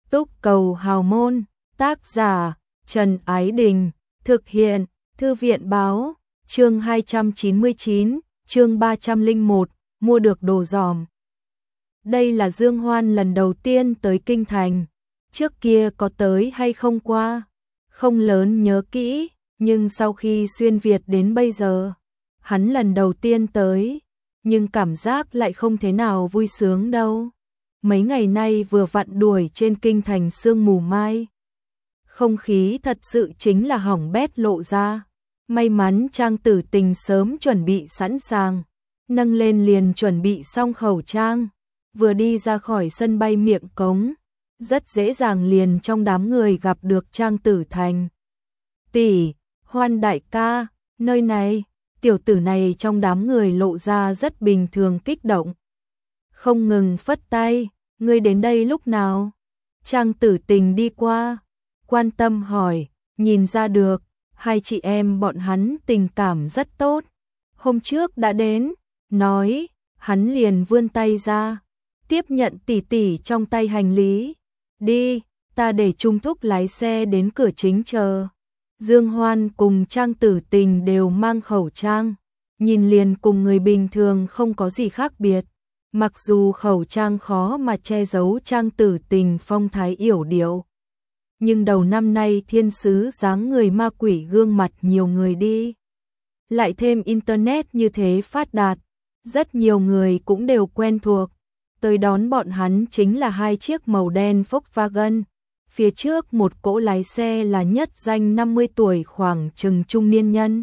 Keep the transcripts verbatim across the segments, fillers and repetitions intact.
Túc Cầu Hào Môn, tác giả Trần Ái Đình, thực hiện Thư viện Báo, chương hai trăm chín mươi chín, chương ba trăm lẻ một, mua được đồ giòm. Đây là Dương Hoan lần đầu tiên tới Kinh Thành, trước kia có tới hay không qua, không lớn nhớ kỹ, nhưng sau khi xuyên Việt đến bây giờ, hắn lần đầu tiên tới, nhưng cảm giác lại không thế nào vui sướng đâu. Mấy ngày nay vừa vặn đuổi trên Kinh Thành sương mù mai. Không khí thật sự chính là hỏng bét lộ ra. May mắn Trang Tử Tình sớm chuẩn bị sẵn sàng, nâng lên liền chuẩn bị xong khẩu trang, vừa đi ra khỏi sân bay Miệng Cống, rất dễ dàng liền trong đám người gặp được Trang Tử Thành. Tỷ, Hoan đại ca, nơi này, tiểu tử này trong đám người lộ ra rất bình thường kích động. Không ngừng phất tay, ngươi đến đây lúc nào? Trang Tử Tình đi qua, quan tâm hỏi, nhìn ra được, hai chị em bọn hắn tình cảm rất tốt. Hôm trước đã đến, nói, hắn liền vươn tay ra, tiếp nhận tỷ tỷ trong tay hành lý. Đi, ta để Trung Thúc lái xe đến cửa chính chờ. Dương Hoan cùng Trang Tử Tình đều mang khẩu trang, nhìn liền cùng người bình thường không có gì khác biệt. Mặc dù khẩu trang khó mà che giấu Trang Tử Tình phong thái yểu điệu, nhưng đầu năm nay thiên sứ dáng người ma quỷ gương mặt nhiều người đi. Lại thêm internet như thế phát đạt, rất nhiều người cũng đều quen thuộc. Tới đón bọn hắn chính là hai chiếc màu đen Volkswagen. Phía trước một cỗ lái xe là nhất danh năm mươi tuổi khoảng chừng trung niên nhân.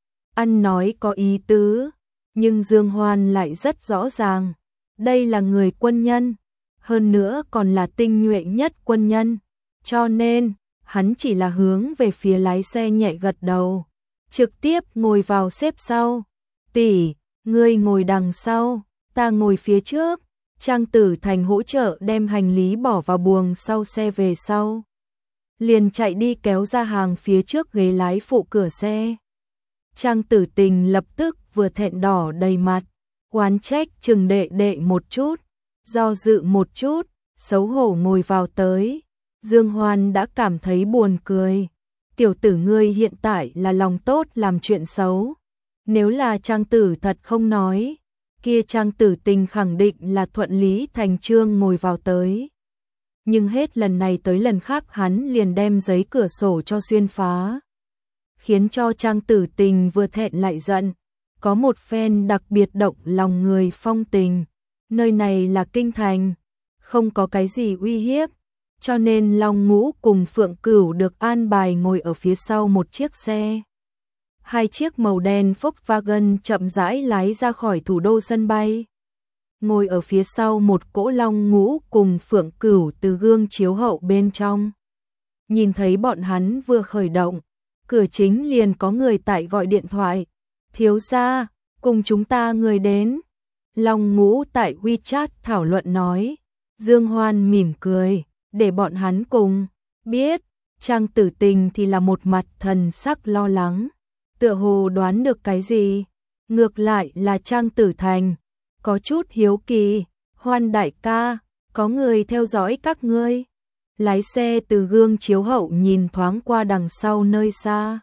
Ăn nói có ý tứ, nhưng Dương Hoan lại rất rõ ràng. Đây là người quân nhân, hơn nữa còn là tinh nhuệ nhất quân nhân. Cho nên, hắn chỉ là hướng về phía lái xe nhẹ gật đầu, trực tiếp ngồi vào xếp sau. Tỷ, ngươi ngồi đằng sau, ta ngồi phía trước. Trang Tử Thành hỗ trợ đem hành lý bỏ vào buồng sau xe về sau. Liền chạy đi kéo ra hàng phía trước ghế lái phụ cửa xe. Trang Tử Tình lập tức vừa thẹn đỏ đầy mặt, oán trách chừng đệ đệ một chút, do dự một chút, xấu hổ ngồi vào tới. Dương Hoan đã cảm thấy buồn cười. Tiểu tử ngươi hiện tại là lòng tốt làm chuyện xấu. Nếu là Trang Tử thật không nói, kia Trang Tử Tình khẳng định là thuận lý thành chương ngồi vào tới. Nhưng hết lần này tới lần khác hắn liền đem giấy cửa sổ cho xuyên phá, khiến cho Trang Tử Tình vừa thẹn lại giận. Có một phen đặc biệt động lòng người phong tình. Nơi này là Kinh Thành, không có cái gì uy hiếp, cho nên Long Ngũ cùng Phượng Cửu được an bài ngồi ở phía sau một chiếc xe. Hai chiếc màu đen Volkswagen chậm rãi lái ra khỏi thủ đô sân bay. Ngồi ở phía sau một cỗ Long Ngũ cùng Phượng Cửu từ gương chiếu hậu bên trong. Nhìn thấy bọn hắn vừa khởi động, cửa chính liền có người tại gọi điện thoại. Thiếu gia, cùng chúng ta người đến. Long Ngũ tại WeChat thảo luận nói. Dương Hoan mỉm cười, để bọn hắn cùng. Biết, Trang Tử Tình thì là một mặt thần sắc lo lắng, tựa hồ đoán được cái gì. Ngược lại là Trang Tử Thành, có chút hiếu kỳ. Hoan đại ca, có người theo dõi các ngươi. Lái xe từ gương chiếu hậu nhìn thoáng qua đằng sau nơi xa.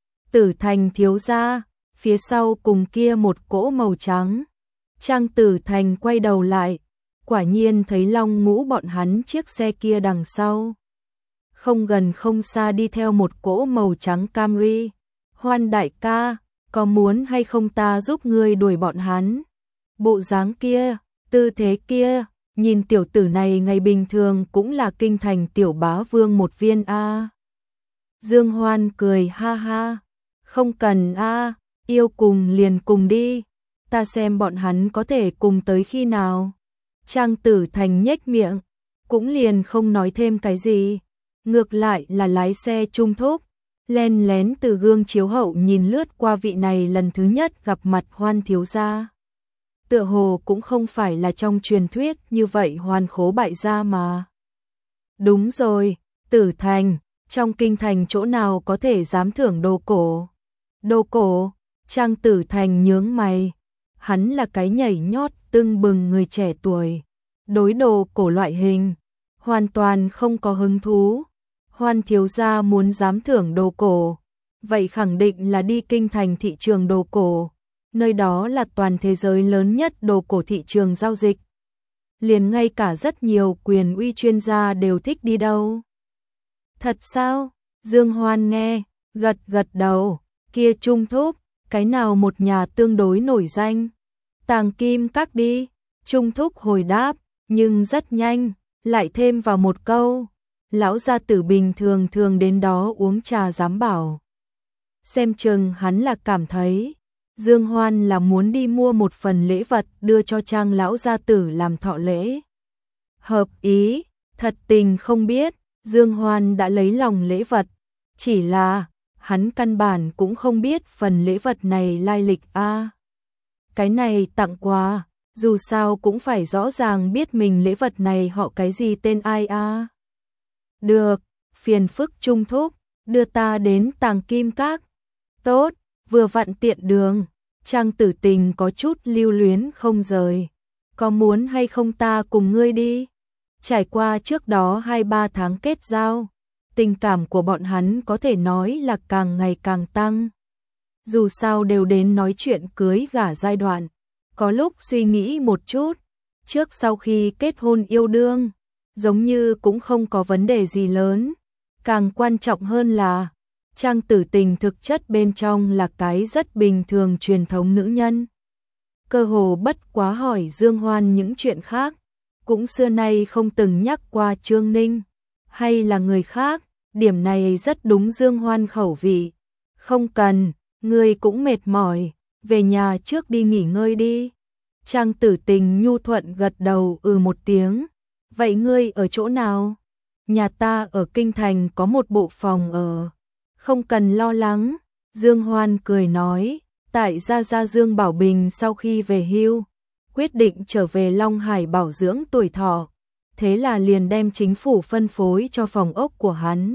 Tử Thành thiếu gia, phía sau cùng kia một cỗ màu trắng. Trang Tử Thành quay đầu lại, quả nhiên thấy Long Ngũ bọn hắn chiếc xe kia đằng sau. Không gần không xa đi theo một cỗ màu trắng Camry. Hoan đại ca, có muốn hay không ta giúp ngươi đuổi bọn hắn? Bộ dáng kia, tư thế kia, nhìn tiểu tử này ngày bình thường cũng là Kinh Thành tiểu bá vương một viên a. Dương Hoan cười ha ha, không cần a, yêu cùng liền cùng đi, ta xem bọn hắn có thể cùng tới khi nào. Trang Tử Thành nhếch miệng, cũng liền không nói thêm cái gì, ngược lại là lái xe Trung Thúc, len lén từ gương chiếu hậu nhìn lướt qua vị này lần thứ nhất gặp mặt Hoan thiếu gia. Tựa hồ cũng không phải là trong truyền thuyết như vậy hoàn khố bại gia mà. Đúng rồi, Tử Thành, trong Kinh Thành chỗ nào có thể dám thưởng đồ cổ? Đồ cổ? Trang Tử Thành nhướng mày, hắn là cái nhảy nhót tưng bừng người trẻ tuổi, đối đồ cổ loại hình, hoàn toàn không có hứng thú. Hoan thiếu gia muốn giám thưởng đồ cổ, vậy khẳng định là đi kinh thành thị trường đồ cổ, nơi đó là toàn thế giới lớn nhất đồ cổ thị trường giao dịch. Liền ngay cả rất nhiều quyền uy chuyên gia đều thích đi đâu. Thật sao? Dương Hoan nghe, gật gật đầu, kia Trung Thúc, cái nào một nhà tương đối nổi danh? Tàng Kim Các đi, Trung Thúc hồi đáp, nhưng rất nhanh, lại thêm vào một câu, lão gia tử bình thường thường đến đó uống trà giám bảo. Xem chừng hắn là cảm thấy, Dương Hoan là muốn đi mua một phần lễ vật đưa cho Trang lão gia tử làm thọ lễ. Hợp ý, thật tình không biết, Dương Hoan đã lấy lòng lễ vật, chỉ là, hắn căn bản cũng không biết phần lễ vật này lai lịch a. À, cái này tặng quà, dù sao cũng phải rõ ràng biết mình lễ vật này họ cái gì tên ai a. À. Được, phiền phức Trung Thúc, đưa ta đến Tàng Kim Các. Tốt, vừa vặn tiện đường, Trang Tử Tình có chút lưu luyến không rời. Có muốn hay không ta cùng ngươi đi? Trải qua trước đó hai ba tháng kết giao, tình cảm của bọn hắn có thể nói là càng ngày càng tăng. Dù sao đều đến nói chuyện cưới gả giai đoạn, có lúc suy nghĩ một chút, trước sau khi kết hôn yêu đương, giống như cũng không có vấn đề gì lớn. Càng quan trọng hơn là, Trang Tử Tình thực chất bên trong là cái rất bình thường truyền thống nữ nhân. Cơ hồ bất quá hỏi Dương Hoan những chuyện khác, cũng xưa nay không từng nhắc qua Trương Ninh, hay là người khác, điểm này rất đúng Dương Hoan khẩu vị. Không cần, ngươi cũng mệt mỏi, về nhà trước đi nghỉ ngơi đi. Trang Tử Tình nhu thuận gật đầu ừ một tiếng, vậy ngươi ở chỗ nào? Nhà ta ở Kinh Thành có một bộ phòng ở, không cần lo lắng. Dương Hoan cười nói, tại gia gia Dương Bảo Bình sau khi về hưu, quyết định trở về Long Hải bảo dưỡng tuổi thọ, thế là liền đem chính phủ phân phối cho phòng ốc của hắn.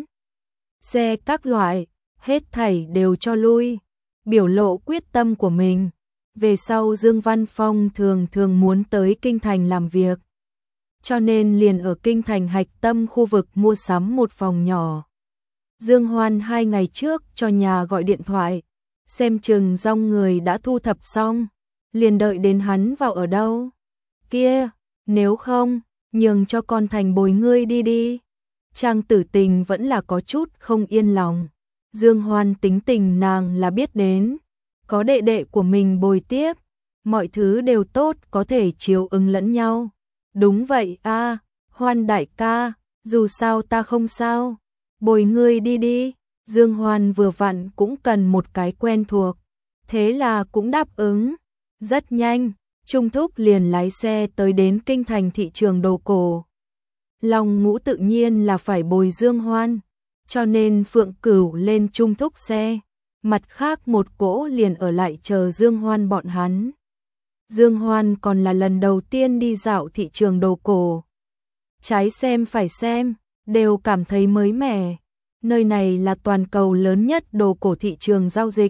Xe các loại, hết thảy đều cho lui, biểu lộ quyết tâm của mình. Về sau Dương Văn Phong thường thường muốn tới Kinh Thành làm việc, cho nên liền ở Kinh Thành hạch tâm khu vực mua sắm một phòng nhỏ. Dương Hoan hai ngày trước cho nhà gọi điện thoại, xem chừng dòng người đã thu thập xong, liền đợi đến hắn vào ở đâu. Kia, nếu không, nhường cho con Thành bồi ngươi đi đi. Trang Tử Tình vẫn là có chút không yên lòng. Dương Hoan tính tình nàng là biết đến, có đệ đệ của mình bồi tiếp, mọi thứ đều tốt, có thể chiếu ứng lẫn nhau. Đúng vậy a, à, Hoan đại ca, dù sao ta không sao, bồi ngươi đi đi. Dương Hoan vừa vặn cũng cần một cái quen thuộc, thế là cũng đáp ứng. Rất nhanh, Trung Thúc liền lái xe tới đến Kinh Thành thị trường đồ cổ. Long Ngũ tự nhiên là phải bồi Dương Hoan, cho nên Phượng Cửu lên Trung Thúc xe, mặt khác một cỗ liền ở lại chờ Dương Hoan bọn hắn. Dương Hoan còn là lần đầu tiên đi dạo thị trường đồ cổ. Trái xem phải xem, đều cảm thấy mới mẻ. Nơi này là toàn cầu lớn nhất đồ cổ thị trường giao dịch.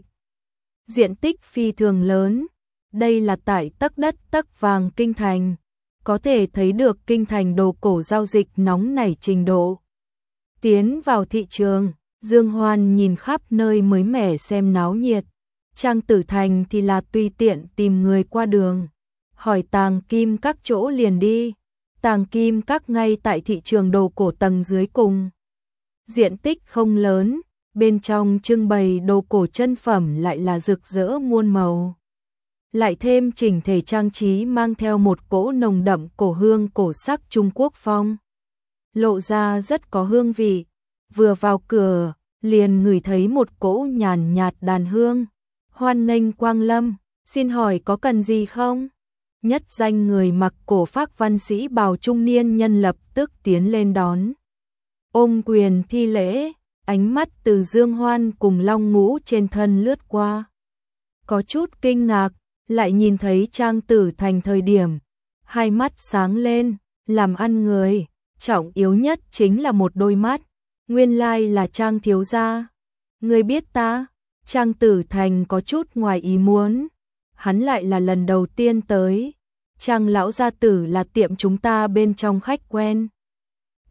Diện tích phi thường lớn, đây là tại tấc đất tấc vàng Kinh Thành, có thể thấy được Kinh Thành đồ cổ giao dịch nóng nảy trình độ. Tiến vào thị trường, Dương Hoan nhìn khắp nơi mới mẻ xem náo nhiệt. Trang Tử Thành thì là tùy tiện tìm người qua đường, hỏi Tàng Kim Các chỗ liền đi. Tàng Kim Các ngay tại thị trường đồ cổ tầng dưới cùng. Diện tích không lớn, bên trong trưng bày đồ cổ chân phẩm lại là rực rỡ muôn màu. Lại thêm chỉnh thể trang trí mang theo một cỗ nồng đậm cổ hương cổ sắc Trung Quốc phong. Lộ ra rất có hương vị, vừa vào cửa, liền ngửi thấy một cỗ nhàn nhạt đàn hương. Hoan nghênh quang lâm, xin hỏi có cần gì không? Nhất danh người mặc cổ phác văn sĩ bào trung niên nhân lập tức tiến lên đón. Ôm quyền thi lễ, ánh mắt từ Dương Hoan cùng Long Ngũ trên thân lướt qua. Có chút kinh ngạc, lại nhìn thấy Trang Tử Thành thời điểm, hai mắt sáng lên, làm ăn người, trọng yếu nhất chính là một đôi mắt. Nguyên lai là Trang thiếu gia. Người biết ta? Trang Tử Thành có chút ngoài ý muốn, hắn lại là lần đầu tiên tới. Trang lão gia tử là tiệm chúng ta bên trong khách quen.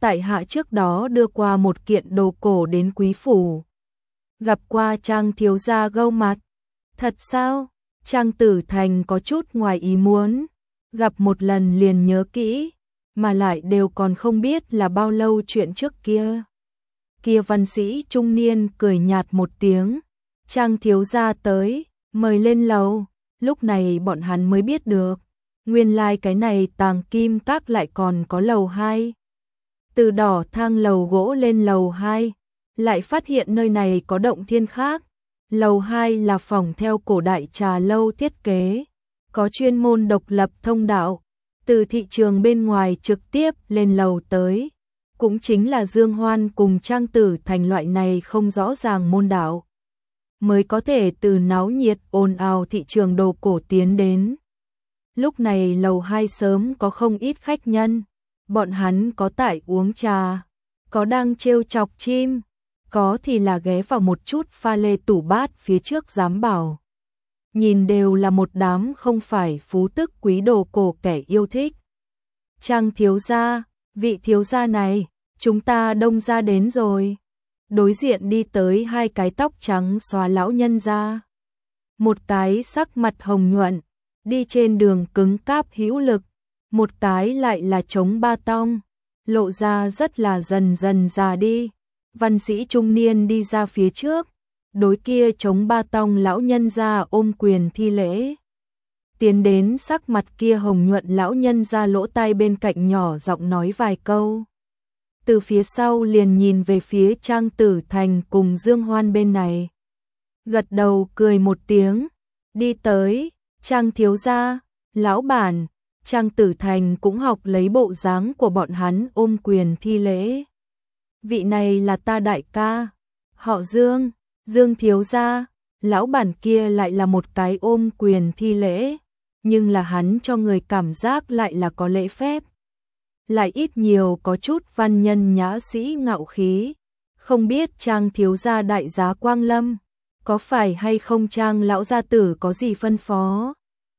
tại hạ trước đó đưa qua một kiện đồ cổ đến quý phủ. Gặp qua Trang thiếu gia gâu mặt. Thật sao? Trang Tử Thành có chút ngoài ý muốn. Gặp một lần liền nhớ kỹ, mà lại đều còn không biết là bao lâu chuyện trước kia. Kia văn sĩ trung niên cười nhạt một tiếng. Trang thiếu gia tới, mời lên lầu. Lúc này bọn hắn mới biết được, nguyên lai like cái này Tàng Kim Các lại còn có lầu hai. Từ đỏ thang lầu gỗ lên lầu hai, lại phát hiện nơi này có động thiên khác. Lầu hai là phòng theo cổ đại trà lâu thiết kế, có chuyên môn độc lập thông đạo, từ thị trường bên ngoài trực tiếp lên lầu tới. Cũng chính là Dương Hoan cùng Trang Tử Thành loại này không rõ ràng môn đạo, mới có thể từ náo nhiệt ồn ào thị trường đồ cổ tiến đến. Lúc này lầu hai sớm có không ít khách nhân, bọn hắn có tại uống trà, có đang trêu chọc chim, có thì là ghé vào một chút pha lê tủ bát phía trước giám bảo. Nhìn đều là một đám không phải phú tức quý đồ cổ kẻ yêu thích. Trang thiếu gia, vị thiếu gia này, chúng ta đông ra đến rồi. Đối diện đi tới hai cái tóc trắng xóa lão nhân ra. Một cái sắc mặt hồng nhuận, đi trên đường cứng cáp hữu lực, một cái lại là chống ba tong, lộ ra rất là dần dần già đi. Văn sĩ trung niên đi ra phía trước, đối kia chống ba tong lão nhân ra ôm quyền thi lễ. Tiến đến sắc mặt kia hồng nhuận lão nhân ra lỗ tai bên cạnh nhỏ giọng nói vài câu. Từ phía sau liền nhìn về phía Trang Tử Thành cùng Dương Hoan bên này. Gật đầu cười một tiếng, đi tới, Trang thiếu gia, lão bản. Trang Tử Thành cũng học lấy bộ dáng của bọn hắn ôm quyền thi lễ. Vị này là ta đại ca, họ Dương, Dương thiếu gia. Lão bản kia lại là một cái ôm quyền thi lễ, nhưng là hắn cho người cảm giác lại là có lễ phép, lại ít nhiều có chút văn nhân nhã sĩ ngạo khí. Không biết Trang thiếu gia đại giá quang lâm, có phải hay không Trang lão gia tử có gì phân phó?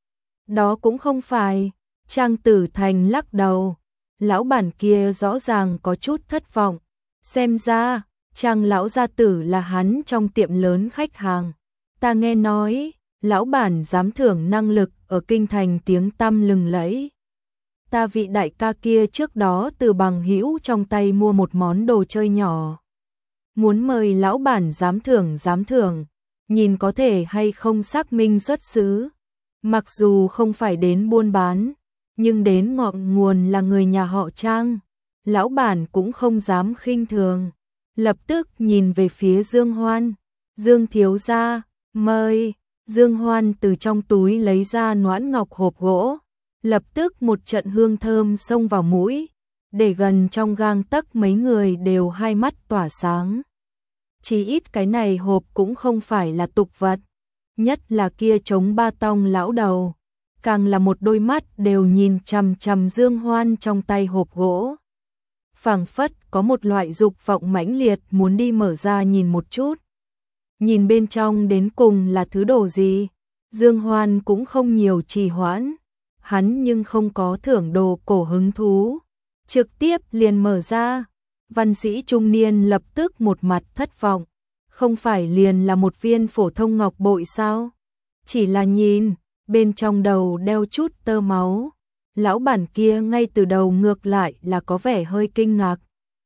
Đó cũng không phải. Trang Tử Thành lắc đầu, lão bản kia rõ ràng có chút thất vọng, xem ra Trang lão gia tử là hắn trong tiệm lớn khách hàng. Ta nghe nói, lão bản dám thưởng năng lực ở kinh thành tiếng tăm lừng lẫy. Ta vị đại ca kia trước đó từ bằng hữu trong tay mua một món đồ chơi nhỏ, muốn mời lão bản dám thưởng dám thưởng, nhìn có thể hay không xác minh xuất xứ. Mặc dù không phải đến buôn bán, nhưng đến ngọn nguồn là người nhà họ Trang, lão bản cũng không dám khinh thường. Lập tức nhìn về phía Dương Hoan, Dương thiếu gia, mời. Dương Hoan từ trong túi lấy ra noãn ngọc hộp gỗ, lập tức một trận hương thơm xông vào mũi, để gần trong gang tấc mấy người đều hai mắt tỏa sáng. Chỉ ít cái này hộp cũng không phải là tục vật, nhất là kia chống ba tong lão đầu, càng là một đôi mắt đều nhìn chằm chằm Dương Hoan trong tay hộp gỗ. Phảng phất có một loại dục vọng mãnh liệt muốn đi mở ra nhìn một chút. Nhìn bên trong đến cùng là thứ đồ gì, Dương Hoan cũng không nhiều trì hoãn, hắn nhưng không có thưởng đồ cổ hứng thú, trực tiếp liền mở ra. Văn sĩ trung niên lập tức một mặt thất vọng, không phải liền là một viên phổ thông ngọc bội sao? Chỉ là nhìn, bên trong đầu đeo chút tơ máu. Lão bản kia ngay từ đầu ngược lại là có vẻ hơi kinh ngạc.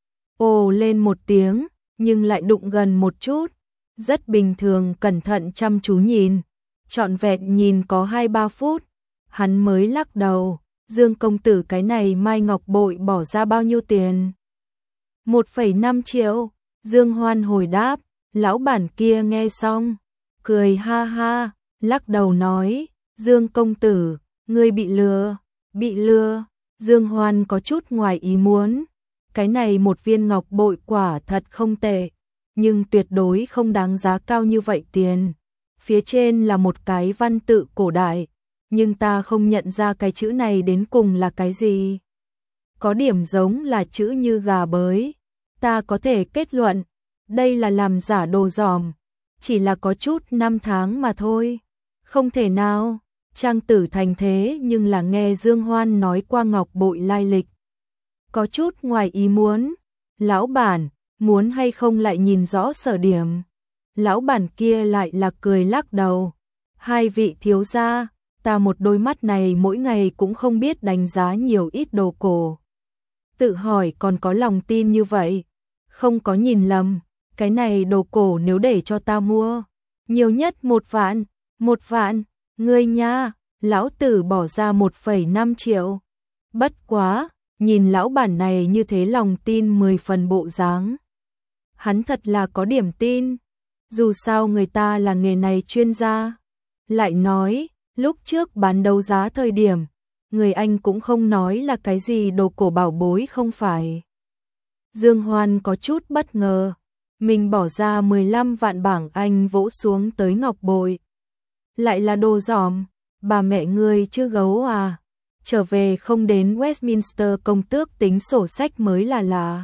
Ồ lên một tiếng, nhưng lại đụng gần một chút, rất bình thường cẩn thận chăm chú nhìn, trọn vẹn nhìn có hai ba phút, hắn mới lắc đầu. Dương công tử cái này mai ngọc bội bỏ ra bao nhiêu tiền? một phẩy năm triệu, Dương Hoan hồi đáp. Lão bản kia nghe xong, cười ha ha, lắc đầu nói, Dương công tử, ngươi bị lừa, bị lừa. Dương Hoan có chút ngoài ý muốn, cái này một viên ngọc bội quả thật không tệ, nhưng tuyệt đối không đáng giá cao như vậy tiền. Phía trên là một cái văn tự cổ đại, nhưng ta không nhận ra cái chữ này đến cùng là cái gì. Có điểm giống là chữ như gà bới, ta có thể kết luận, đây là làm giả đồ dòm, chỉ là có chút năm tháng mà thôi. Không thể nào, Trang Tử Thành thế nhưng là nghe Dương Hoan nói qua ngọc bội lai lịch. có chút ngoài ý muốn. Lão bản, muốn hay không lại nhìn rõ sở điểm. Lão bản kia lại là cười lắc đầu. Hai vị thiếu gia, ta một đôi mắt này mỗi ngày cũng không biết đánh giá nhiều ít đồ cổ. Tự hỏi còn có lòng tin như vậy. Không có nhìn lầm, cái này đồ cổ nếu để cho ta mua, nhiều nhất một vạn, một vạn, ngươi nha, lão tử bỏ ra một phẩy năm triệu. Bất quá, nhìn lão bản này như thế lòng tin mười phần bộ dáng. Hắn thật là có điểm tin, dù sao người ta là nghề này chuyên gia. Lại nói, lúc trước bán đấu giá thời điểm, người anh cũng không nói là cái gì đồ cổ bảo bối không phải. Dương Hoan có chút bất ngờ, mình bỏ ra mười lăm vạn bảng Anh vỗ xuống tới ngọc bội. Lại là đồ giòm, bà mẹ ngươi chứ gấu à, trở về không đến Westminster công tước tính sổ sách mới là lạ.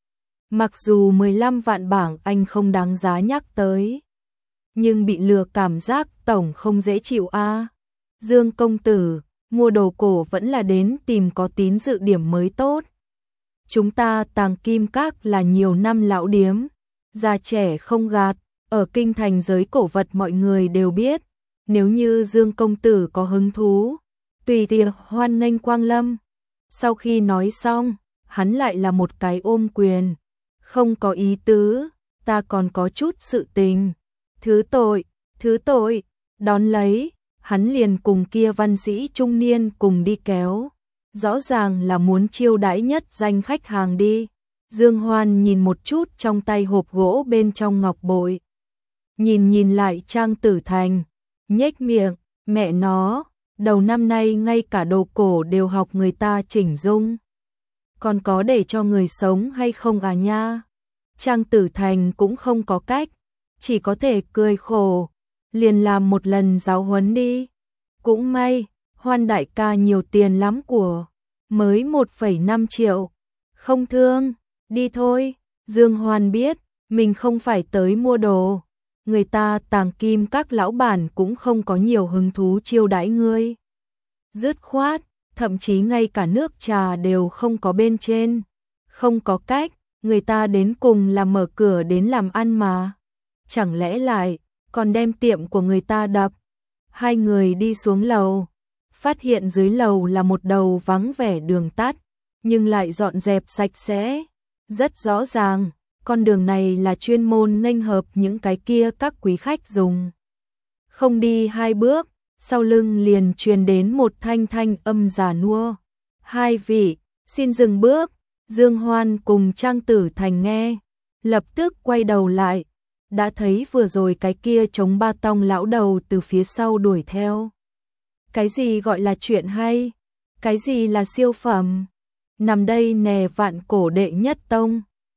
Mặc dù mười lăm vạn bảng Anh không đáng giá nhắc tới, nhưng bị lừa cảm giác tổng không dễ chịu a. À. Dương công tử, mua đồ cổ vẫn là đến tìm có tín dự điểm mới tốt. Chúng ta Tàng Kim Các là nhiều năm lão điếm, già trẻ không gạt, ở kinh thành giới cổ vật mọi người đều biết. Nếu như Dương công tử có hứng thú, tùy tiệc hoan nghênh quang lâm. Sau khi nói xong, hắn lại là một cái ôm quyền. Không có ý tứ, ta còn có chút sự tình. Thứ tội, thứ tội, đón lấy, hắn liền cùng kia văn sĩ trung niên cùng đi kéo. Rõ ràng là muốn chiêu đãi nhất danh khách hàng đi. Dương Hoan nhìn một chút trong tay hộp gỗ bên trong ngọc bội. Nhìn nhìn lại Trang Tử Thành, nhếch miệng, mẹ nó, đầu năm nay ngay cả đồ cổ đều học người ta chỉnh dung. Còn có để cho người sống hay không à nha? Trang Tử Thành cũng không có cách, chỉ có thể cười khổ, liền làm một lần giáo huấn đi. Cũng may, Hoan đại ca nhiều tiền lắm của, mới một phẩy năm triệu, không thương, đi thôi. Dương Hoan biết, mình không phải tới mua đồ, người ta Tàng Kim Các lão bản cũng không có nhiều hứng thú chiêu đãi ngươi. Dứt khoát, thậm chí ngay cả nước trà đều không có bên trên, không có cách, người ta đến cùng là mở cửa đến làm ăn mà. Chẳng lẽ lại, còn đem tiệm của người ta đập. Hai người đi xuống lầu, phát hiện dưới lầu là một đầu vắng vẻ đường tắt, nhưng lại dọn dẹp sạch sẽ. Rất rõ ràng, con đường này là chuyên môn nghênh hợp những cái kia các quý khách dùng. Không đi hai bước, sau lưng liền truyền đến một thanh thanh âm già nua. Hai vị, xin dừng bước. Dương Hoan cùng Trang Tử Thành nghe, lập tức quay đầu lại, đã thấy vừa rồi cái kia chống ba tong lão đầu từ phía sau đuổi theo. Cái gì gọi là chuyện hay? Cái gì là siêu phẩm? Nằm đây nè vạn cổ đệ nhất tông,